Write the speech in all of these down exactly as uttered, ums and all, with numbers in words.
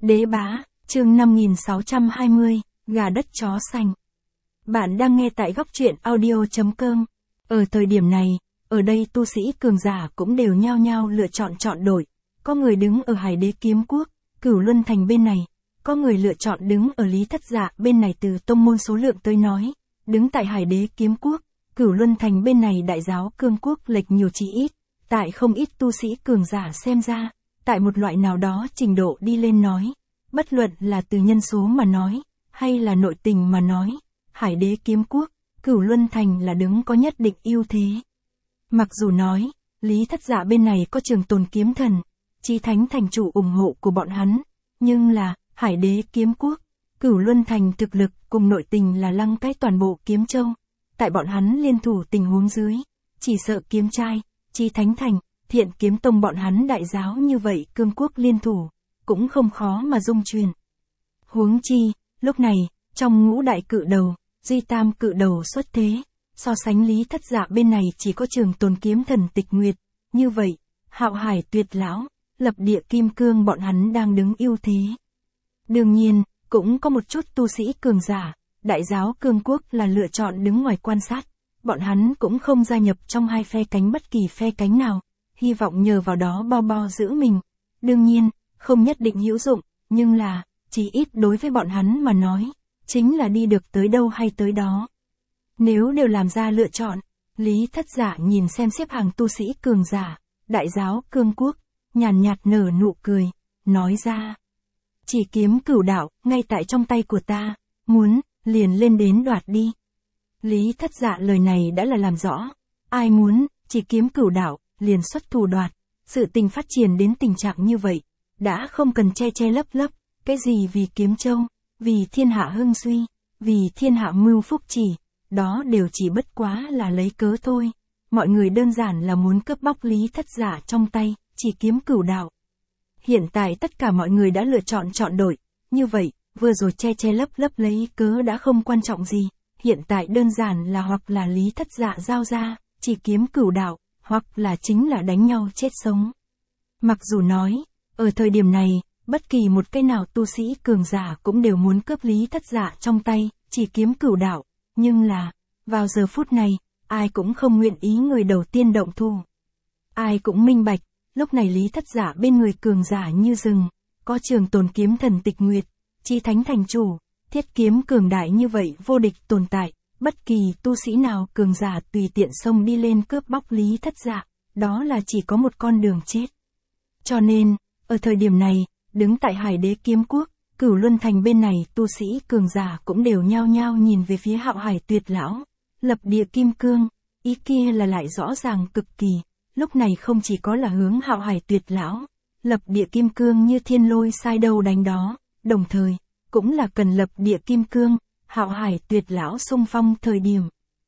Đế bá, chương năm nghìn sáu trăm hai mươi, gà đất chó sành. Bạn đang nghe tại góc truyện audio chấm com. Ở thời điểm này, ở đây tu sĩ cường giả cũng đều nhao nhao lựa chọn chọn đổi. Có người đứng ở Hải Đế Kiếm Quốc, Cửu Luân Thành bên này. Có người lựa chọn đứng ở Lý Thất Dạ bên này. Từ tông môn số lượng tới nói, đứng tại Hải Đế Kiếm Quốc, Cửu Luân Thành bên này Đại giáo Cương Quốc lệch nhiều chỉ ít. Tại không ít tu sĩ cường giả xem ra, tại một loại nào đó trình độ đi lên nói, bất luận là từ nhân số mà nói, hay là nội tình mà nói, Hải Đế Kiếm Quốc, Cửu Luân Thành là đứng có nhất định ưu thế. Mặc dù nói, Lý Thất Dạ bên này có Trường Tồn Kiếm Thần, Chí Thánh thành chủ ủng hộ của bọn hắn, nhưng là, Hải Đế Kiếm Quốc, Cửu Luân Thành thực lực cùng nội tình là lăng cái toàn bộ Kiếm Châu. Tại bọn hắn liên thủ tình huống dưới, chỉ sợ Kiếm Trai, Chí Thánh thành, Thiện Kiếm Tông bọn hắn đại giáo như vậy Cương Quốc liên thủ, cũng không khó mà dung truyền. Huống chi, lúc này, trong ngũ đại cự đầu, Duy Tam cự đầu xuất thế, so sánh Lý Thất Dạ bên này chỉ có Trường Tồn Kiếm Thần Tịch Nguyệt, như vậy, Hạo Hải Tuyệt Lão, Lập Địa Kim Cương bọn hắn đang đứng ưu thế. Đương nhiên, cũng có một chút tu sĩ cường giả, đại giáo Cương Quốc là lựa chọn đứng ngoài quan sát, bọn hắn cũng không gia nhập trong hai phe cánh bất kỳ phe cánh nào, hy vọng nhờ vào đó bao bao giữ mình. Đương nhiên, không nhất định hữu dụng, nhưng là, chỉ ít đối với bọn hắn mà nói, chính là đi được tới đâu hay tới đó. Nếu đều làm ra lựa chọn, Lý Thất Dạ nhìn xem xếp hàng tu sĩ cường giả, đại giáo Cương Quốc, nhàn nhạt nở nụ cười, nói ra. Chỉ kiếm cửu đạo, ngay tại trong tay của ta, muốn, liền lên đến đoạt đi. Lý Thất Dạ lời này đã là làm rõ, ai muốn, chỉ kiếm cửu đạo, liền xuất thủ đoạt. Sự tình phát triển đến tình trạng như vậy, đã không cần che che lấp lấp, cái gì vì Kiếm Châu, vì thiên hạ hưng suy, vì thiên hạ mưu phúc chỉ, đó đều chỉ bất quá là lấy cớ thôi. Mọi người đơn giản là muốn cướp bóc Lý Thất Dạ trong tay, chỉ kiếm cửu đạo. Hiện tại tất cả mọi người đã lựa chọn chọn đổi, như vậy, vừa rồi che che lấp lấp lấy cớ đã không quan trọng gì, hiện tại đơn giản là hoặc là Lý Thất Dạ giao ra, chỉ kiếm cửu đạo, hoặc là chính là đánh nhau chết sống. Mặc dù nói, ở thời điểm này, bất kỳ một cái nào tu sĩ cường giả cũng đều muốn cướp Lý Thất Dạ trong tay, chỉ kiếm cửu đạo, nhưng là, vào giờ phút này, ai cũng không nguyện ý người đầu tiên động thủ. Ai cũng minh bạch, lúc này Lý Thất Dạ bên người cường giả như rừng, có Trường Tồn Kiếm Thần Tịch Nguyệt, Chí Thánh thành chủ, thiết kiếm cường đại như vậy vô địch tồn tại. Bất kỳ tu sĩ nào cường giả tùy tiện xông đi lên cướp bóc Lý Thất Dạ, đó là chỉ có một con đường chết. Cho nên, ở thời điểm này, đứng tại Hải Đế Kiếm Quốc, Cửu Luân Thành bên này tu sĩ cường giả cũng đều nhao nhao nhìn về phía Hạo Hải Tuyệt Lão, Lập Địa Kim Cương, ý kia là lại rõ ràng cực kỳ, lúc này không chỉ có là hướng Hạo Hải Tuyệt Lão, Lập Địa Kim Cương như thiên lôi sai đâu đánh đó, đồng thời, cũng là cần Lập Địa Kim Cương, Hạo Hải Tuyệt Lão xung phong thời điểm.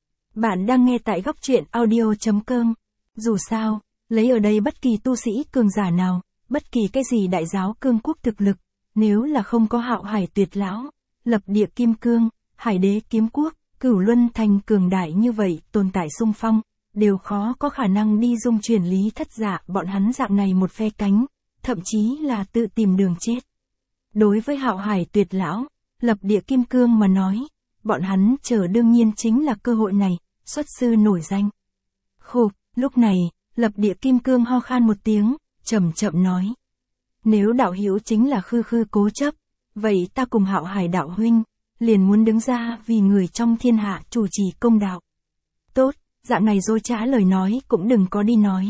Bạn đang nghe tại góc truyện audio chấm com. Dù sao, lấy ở đây bất kỳ tu sĩ cường giả nào, bất kỳ cái gì đại giáo Cương Quốc thực lực, nếu là không có Hạo Hải Tuyệt Lão, Lập Địa Kim Cương, Hải Đế Kiếm Quốc, Cửu Luân Thành cường đại như vậy tồn tại xung phong, đều khó có khả năng đi dung chuyển Lý Thất Dạ bọn hắn dạng này một phe cánh, thậm chí là tự tìm đường chết. Đối với Hạo Hải Tuyệt Lão, Lập Địa Kim Cương mà nói, bọn hắn chờ đương nhiên chính là cơ hội này, xuất sư nổi danh. Khục, lúc này, Lập Địa Kim Cương ho khan một tiếng, chậm chậm nói. Nếu đạo hữu chính là khư khư cố chấp, vậy ta cùng Hạo Hải đạo huynh, liền muốn đứng ra vì người trong thiên hạ chủ trì công đạo. Tốt, dạng này dối trá lời nói cũng đừng có đi nói.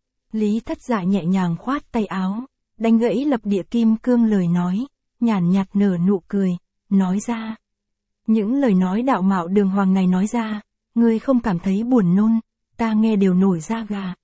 Lý Thất Dạ nhẹ nhàng khoát tay áo, đánh gãy Lập Địa Kim Cương lời nói, nhàn nhạt nở nụ cười, nói ra. Những lời nói đạo mạo đường hoàng này nói ra, ngươi không cảm thấy buồn nôn, ta nghe đều nổi da gà.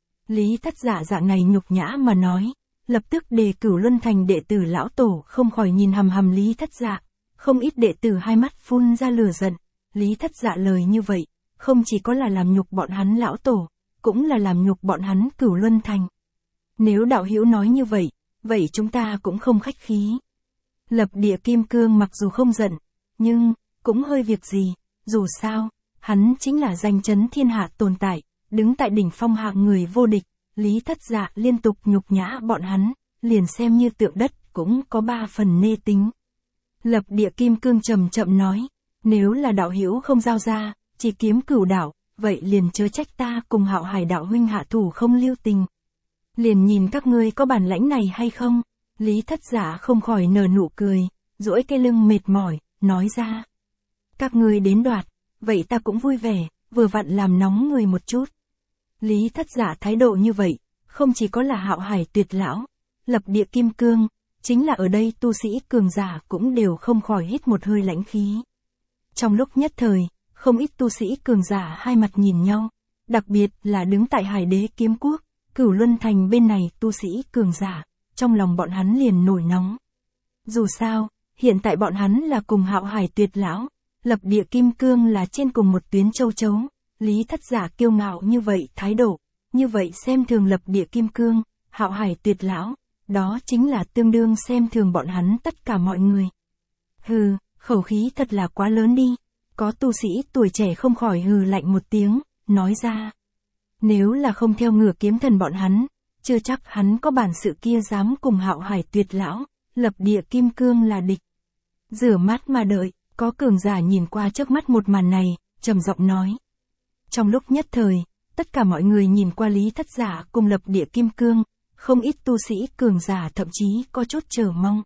Lý Thất Dạ dạng này nhục nhã mà nói, lập tức đề Cửu Luân Thành đệ tử lão tổ không khỏi nhìn hằm hằm Lý Thất Dạ, không ít đệ tử hai mắt phun ra lửa giận. Lý Thất Dạ lời như vậy, không chỉ có là làm nhục bọn hắn lão tổ, cũng là làm nhục bọn hắn Cửu Luân Thành. Nếu đạo hữu nói như vậy, vậy chúng ta cũng không khách khí. Lập Địa Kim Cương mặc dù không giận, nhưng, cũng hơi việc gì, dù sao, hắn chính là danh chấn thiên hạ tồn tại, đứng tại đỉnh phong hạng người vô địch, Lý Thất Dạ liên tục nhục nhã bọn hắn, liền xem như tượng đất cũng có ba phần nê tính. Lập Địa Kim Cương chậm chậm nói, nếu là đạo hữu không giao ra, chỉ kiếm cửu đạo, vậy liền chớ trách ta cùng Hạo Hải đạo huynh hạ thủ không lưu tình. Liền nhìn các ngươi có bản lãnh này hay không? Lý Thất Giả không khỏi nở nụ cười, duỗi cái lưng mệt mỏi, nói ra. Các ngươi đến đoạt, vậy ta cũng vui vẻ, vừa vặn làm nóng người một chút. Lý Thất Giả thái độ như vậy, không chỉ có là Hạo Hải tuyệt lão, Lập Địa Kim Cương, chính là ở đây tu sĩ cường giả cũng đều không khỏi hít một hơi lãnh khí. Trong lúc nhất thời, không ít tu sĩ cường giả hai mặt nhìn nhau, đặc biệt là đứng tại Hải Đế Kiếm Quốc, Cửu Luân Thành bên này tu sĩ cường giả, trong lòng bọn hắn liền nổi nóng. Dù sao, hiện tại bọn hắn là cùng Hạo Hải tuyệt lão, Lập Địa Kim Cương là trên cùng một tuyến châu chấu, Lý Thất Giả kiêu ngạo như vậy thái độ, như vậy xem thường Lập Địa Kim Cương, Hạo Hải tuyệt lão, đó chính là tương đương xem thường bọn hắn tất cả mọi người. Hừ, khẩu khí thật là quá lớn đi. Có tu sĩ tuổi trẻ không khỏi hừ lạnh một tiếng, nói ra. Nếu là không theo Ngửa Kiếm Thần bọn hắn, chưa chắc hắn có bản sự kia dám cùng Hạo Hải tuyệt lão, Lập Địa Kim Cương là địch. Rửa mắt mà đợi, có cường giả nhìn qua trước mắt một màn này, trầm giọng nói. Trong lúc nhất thời, tất cả mọi người nhìn qua Lý Thất Giả cùng Lập Địa Kim Cương, không ít tu sĩ cường giả thậm chí có chút chờ mong.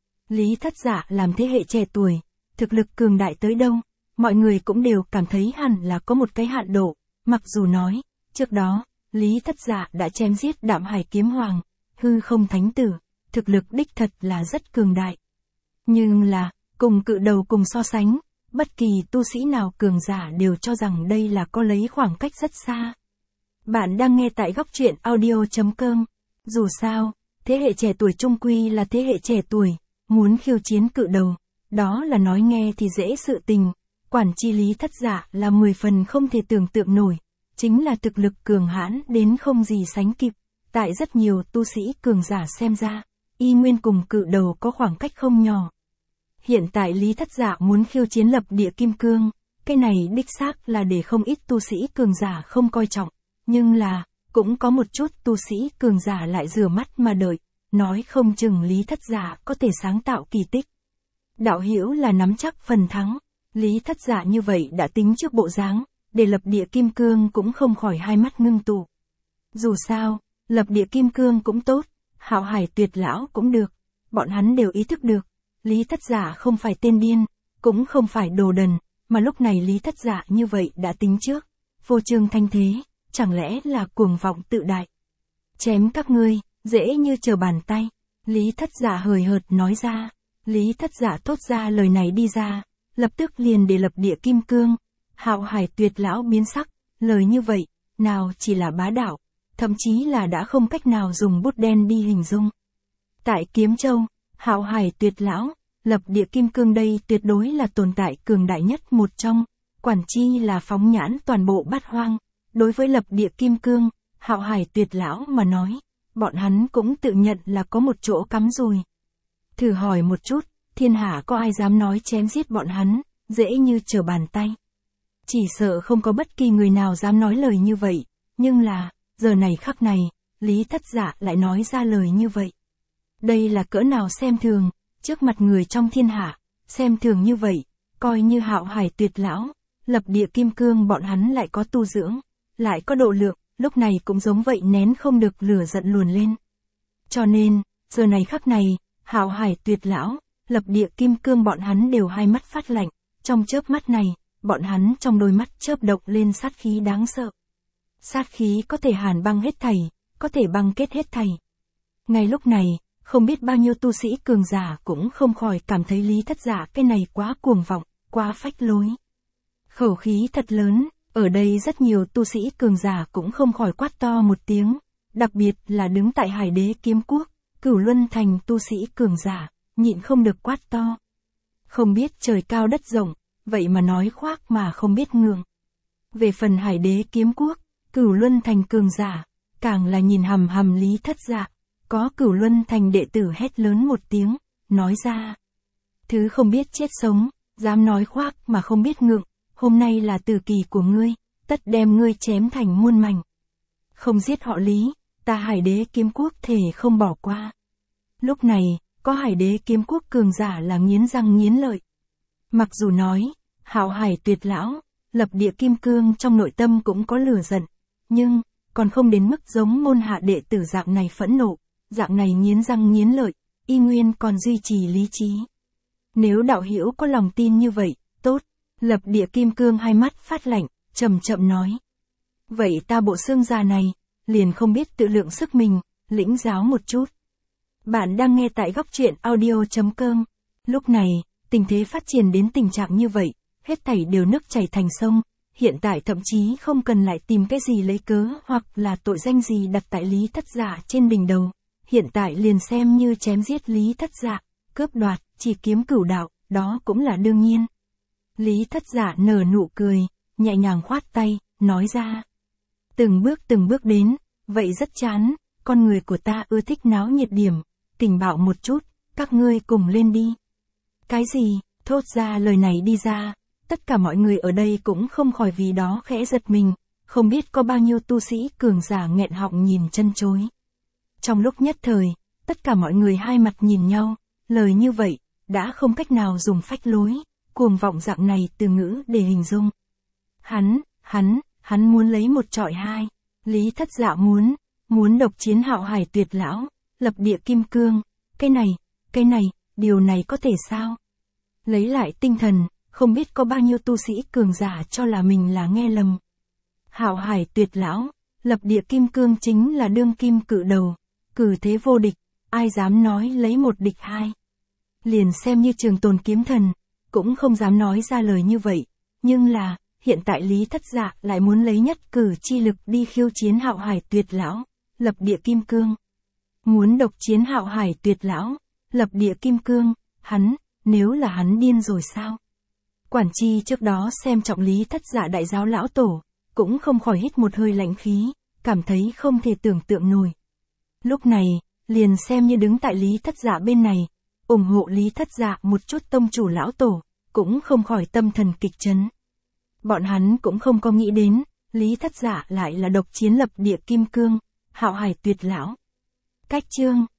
Lý Thất Giả làm thế hệ trẻ tuổi, thực lực cường đại tới đâu, mọi người cũng đều cảm thấy hẳn là có một cái hạn độ, mặc dù nói, trước đó, Lý Thất Giả đã chém giết Đạm Hải Kiếm Hoàng, hư không thánh tử, thực lực đích thật là rất cường đại. Nhưng là, cùng cự đầu cùng so sánh, bất kỳ tu sĩ nào cường giả đều cho rằng đây là có lấy khoảng cách rất xa. Bạn đang nghe tại góc truyện audio chấm com. Dù sao, thế hệ trẻ tuổi trung quy là thế hệ trẻ tuổi, muốn khiêu chiến cự đầu, đó là nói nghe thì dễ sự tình, quản chi Lý Thất Giả là mười phần không thể tưởng tượng nổi, chính là thực lực cường hãn đến không gì sánh kịp, tại rất nhiều tu sĩ cường giả xem ra, y nguyên cùng cự đầu có khoảng cách không nhỏ. Hiện tại Lý Thất Giả muốn khiêu chiến Lập Địa Kim Cương, cái này đích xác là để không ít tu sĩ cường giả không coi trọng, nhưng là, cũng có một chút tu sĩ cường giả lại rửa mắt mà đợi, nói không chừng Lý Thất Giả có thể sáng tạo kỳ tích. Đạo hữu là nắm chắc phần thắng, Lý Thất Giả như vậy đã tính trước bộ dáng, để Lập Địa Kim Cương cũng không khỏi hai mắt ngưng tụ. Dù sao, Lập Địa Kim Cương cũng tốt, Hạo Hải tuyệt lão cũng được, bọn hắn đều ý thức được, Lý Thất Giả không phải tên điên, cũng không phải đồ đần, mà lúc này Lý Thất Giả như vậy đã tính trước, vô trương thanh thế, chẳng lẽ là cuồng vọng tự đại. Chém các ngươi, dễ như trở bàn tay, Lý Thất Giả hời hợt nói ra, Lý Thất Giả thốt ra lời này đi ra, lập tức liền để Lập Địa Kim Cương, Hạo Hải tuyệt lão biến sắc, lời như vậy, nào chỉ là bá đạo, thậm chí là đã không cách nào dùng bút đen đi hình dung. Tại Kiếm Châu, Hạo Hải tuyệt lão, Lập Địa Kim Cương đây tuyệt đối là tồn tại cường đại nhất một trong, quản chi là phóng nhãn toàn bộ bát hoang. Đối với Lập Địa Kim Cương, Hạo Hải tuyệt lão mà nói, bọn hắn cũng tự nhận là có một chỗ cắm rùi. Thử hỏi một chút, thiên hạ có ai dám nói chém giết bọn hắn, dễ như trở bàn tay. Chỉ sợ không có bất kỳ người nào dám nói lời như vậy, nhưng là, giờ này khắc này, Lý Thất Giả lại nói ra lời như vậy. Đây là cỡ nào xem thường, trước mặt người trong thiên hạ, xem thường như vậy, coi như Hạo Hải tuyệt lão, Lập Địa Kim Cương bọn hắn lại có tu dưỡng, lại có độ lượng, lúc này cũng giống vậy nén không được lửa giận luồn lên. Cho nên, giờ này khắc này, Hạo Hải tuyệt lão, Lập Địa Kim Cương bọn hắn đều hai mắt phát lạnh, trong chớp mắt này, bọn hắn trong đôi mắt chớp động lên sát khí đáng sợ. Sát khí có thể hàn băng hết thảy, có thể băng kết hết thảy. Ngay lúc này, không biết bao nhiêu tu sĩ cường giả cũng không khỏi cảm thấy Lý Thất Giả cái này quá cuồng vọng, quá phách lối. Khẩu khí thật lớn, ở đây rất nhiều tu sĩ cường giả cũng không khỏi quát to một tiếng, đặc biệt là đứng tại Hải Đế Kiếm Quốc, Cửu Luân Thành tu sĩ cường giả, nhịn không được quát to. Không biết trời cao đất rộng, vậy mà nói khoác mà không biết ngượng. Về phần Hải Đế Kiếm Quốc, Cửu Luân Thành cường giả, càng là nhìn hầm hầm Lý Thất Giả, có Cửu Luân Thành đệ tử hét lớn một tiếng, nói ra. Thứ không biết chết sống, dám nói khoác mà không biết ngượng, hôm nay là tử kỳ của ngươi, tất đem ngươi chém thành muôn mảnh. Không giết họ Lý, ta Hải Đế Kiếm Quốc thể không bỏ qua. Lúc này, có Hải Đế Kiếm Quốc cường giả là nghiến răng nghiến lợi. Mặc dù nói, Hạo Hải Tuyệt Lão, Lập Địa Kim Cương trong nội tâm cũng có lửa giận, nhưng, còn không đến mức giống môn hạ đệ tử dạng này phẫn nộ, dạng này nghiến răng nghiến lợi, y nguyên còn duy trì lý trí. Nếu đạo hữu có lòng tin như vậy, tốt, Lập Địa Kim Cương hai mắt phát lạnh, chậm chậm nói. Vậy ta bộ xương già này, liền không biết tự lượng sức mình, lĩnh giáo một chút. Bạn đang nghe tại góc truyện audio chấm com. Lúc này, tình thế phát triển đến tình trạng như vậy, hết thảy đều nước chảy thành sông, hiện tại thậm chí không cần lại tìm cái gì lấy cớ hoặc là tội danh gì đặt tại Lý Thất Dạ trên đỉnh đầu. Hiện tại liền xem như chém giết Lý Thất Dạ, cướp đoạt, chỉ kiếm cửu đạo, đó cũng là đương nhiên. Lý Thất Dạ nở nụ cười, nhẹ nhàng khoát tay, nói ra. Từng bước từng bước đến, vậy rất chán, con người của ta ưa thích náo nhiệt điểm, tình bạo một chút, các ngươi cùng lên đi. Cái gì, thốt ra lời này đi ra, tất cả mọi người ở đây cũng không khỏi vì đó khẽ giật mình, không biết có bao nhiêu tu sĩ cường giả nghẹn họng nhìn chân chối. Trong lúc nhất thời, tất cả mọi người hai mặt nhìn nhau, lời như vậy, đã không cách nào dùng phách lối, cuồng vọng dạng này từ ngữ để hình dung. Hắn, hắn, hắn muốn lấy một trọi hai, Lý Thất Dạ muốn, muốn độc chiến Hạo Hải Tuyệt Lão, Lập Địa Kim Cương, cái này, cái này, điều này có thể sao? Lấy lại tinh thần, không biết có bao nhiêu tu sĩ cường giả cho là mình là nghe lầm. Hạo Hải Tuyệt Lão, Lập Địa Kim Cương chính là đương kim cự đầu, cử thế vô địch, ai dám nói lấy một địch hai. Liền xem như Trường Tồn Kiếm Thần, cũng không dám nói ra lời như vậy, nhưng là, hiện tại Lý Thất Dạ lại muốn lấy nhất cử chi lực đi khiêu chiến Hạo Hải Tuyệt Lão, Lập Địa Kim Cương. Muốn độc chiến Hạo Hải Tuyệt Lão, Lập Địa Kim Cương, hắn, nếu là hắn điên rồi sao? Quản Chi trước đó xem trọng Lý Thất Dạ đại giáo lão tổ, cũng không khỏi hít một hơi lãnh khí, cảm thấy không thể tưởng tượng nổi. Lúc này, liền xem như đứng tại Lý Thất Dạ bên này, ủng hộ Lý Thất Dạ một chút tông chủ lão tổ, cũng không khỏi tâm thần kịch chấn. Bọn hắn cũng không có nghĩ đến, Lý Thất Dạ lại là độc chiến Lập Địa Kim Cương, Hạo Hải Tuyệt Lão. Cách chương